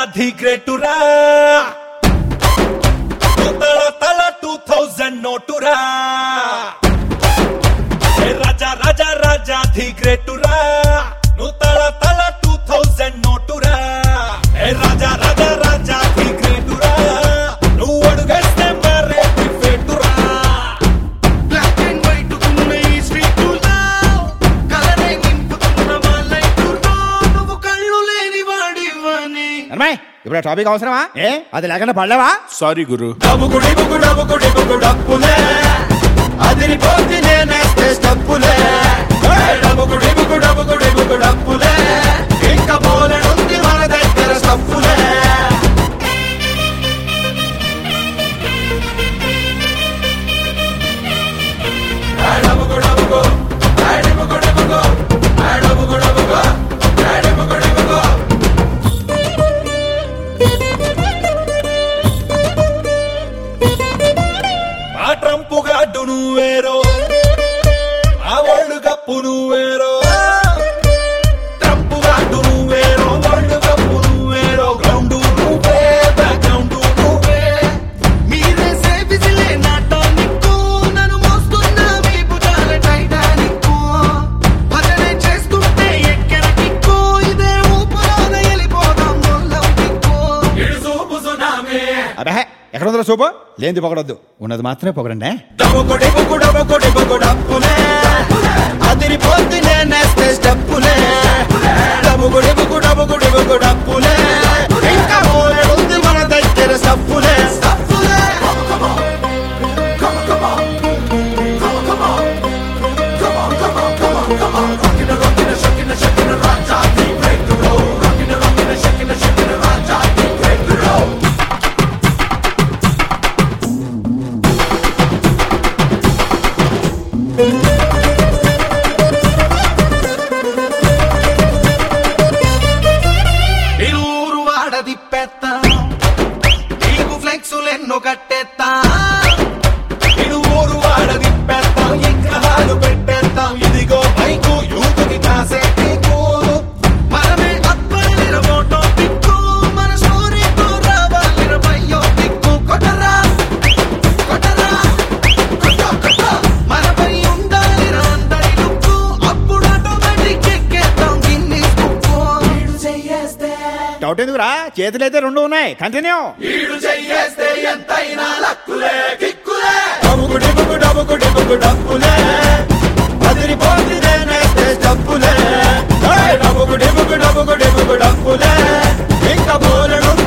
The గ్రేటురా తల తల 2000 నోటురా రాజా రాజా రాజా the గ్రేటురా నువ్వు తల తల 2000 నోటురా రాజా రాజా రాజా ది గ్రేటురా నువ్వు అడుగేస్తే మరే ఫేటురా బ్లాక్ అండ్ వైట్ ఉన్న ఈ స్ట్రీటులో కలరే నింపుతున్న వాళ్ళైతున్నా నువ్వు కళ్ళు లేని వాడివని. అమ్మాయి ఇప్పుడు టాపిక్ అవసరమా? అది లేకుండా పడలేవా? సారీ గురు. డబ్బుకుడి బుకుడు బుకుడి బుకుడు డప్పులే అదిరిపోతే నేనేస్తే స్టప్పులే డబ్బుకుడి బుకుడు బుకుడి బుకుడు డప్పులే ఇంకా బోలెడుంది మన దగ్గర స్టప్పులే ఆ ట్రంపు గాడ్డు నువ్వేరో ఆ వరల్డ్ కప్పు నువ్వేరో ట్రంపు గాడ్డు నువ్వేరో వరల్డ్ కప్పు నువ్వేరో గ్రౌండ్ నువ్వే బ్యాక్గ్రౌండ్ నువ్వే మీరే సేవిజిలే నా టానిక్ నన్ను మోస్తున్న మీ భుజాల టైటానిక్ భజనే చేస్తుంటే ఎక్కడ కిక్కు ఇదే ఊపులోన వెళ్ళిపోదాం మొల్లం కిక్కు. ఇడు సూపు సునామే అరే ఎక్కడ ఉందో సూపు లేనిది పొగడొద్దు, ఉన్నది మాత్రమే పొగడండి. డబ్బుకుడి బుకుడు డప్పులే అదిరిపోతే నేనేస్తే స్టప్పులే డబ్బుకుడి బుకుడు డప్పులే ఇంకా బోలెడుంది మన దగ్గర స్టప్పులే స్టప్పులే ఊరు వాడది పెత్త నీకు ఫ్లెక్సులెన్నో కట్టేత్తా ఇడు ఊరు వాడది పెడతాం విగ్రహాలు పెట్టేస్తాం ఇదిగో బైకు యూతుకి కాసే పీకు మనమే అబ్బాయిల ఫోటో పిక్కు మన స్టోరీతో రావాలిన బయ్యో పిక్కు కొట్టరా కొట్టరా కొట్టో కొట్టో మనపై ఉండాలిన అందరి లుక్కు అప్పుడు ఆటోమేటిక్ ఎక్కేద్దాం గిన్నిస్ బుక్కు. వీడు చెయ్యేస్తే డౌట్ ఎందుకురా, చేతులైతే రెండు ఉన్నాయి. కంటిన్యూ. ఈడు చెయ్యేస్తే ఎంతైనా లక్కులే కిక్కులే డబ్బుకుడి బుకుడు డప్పులే అదిరిపోతే నేనేస్తే స్టప్పులే డబ్బుకుడి బుకుడు డప్పులే ఇంకా బోలెడు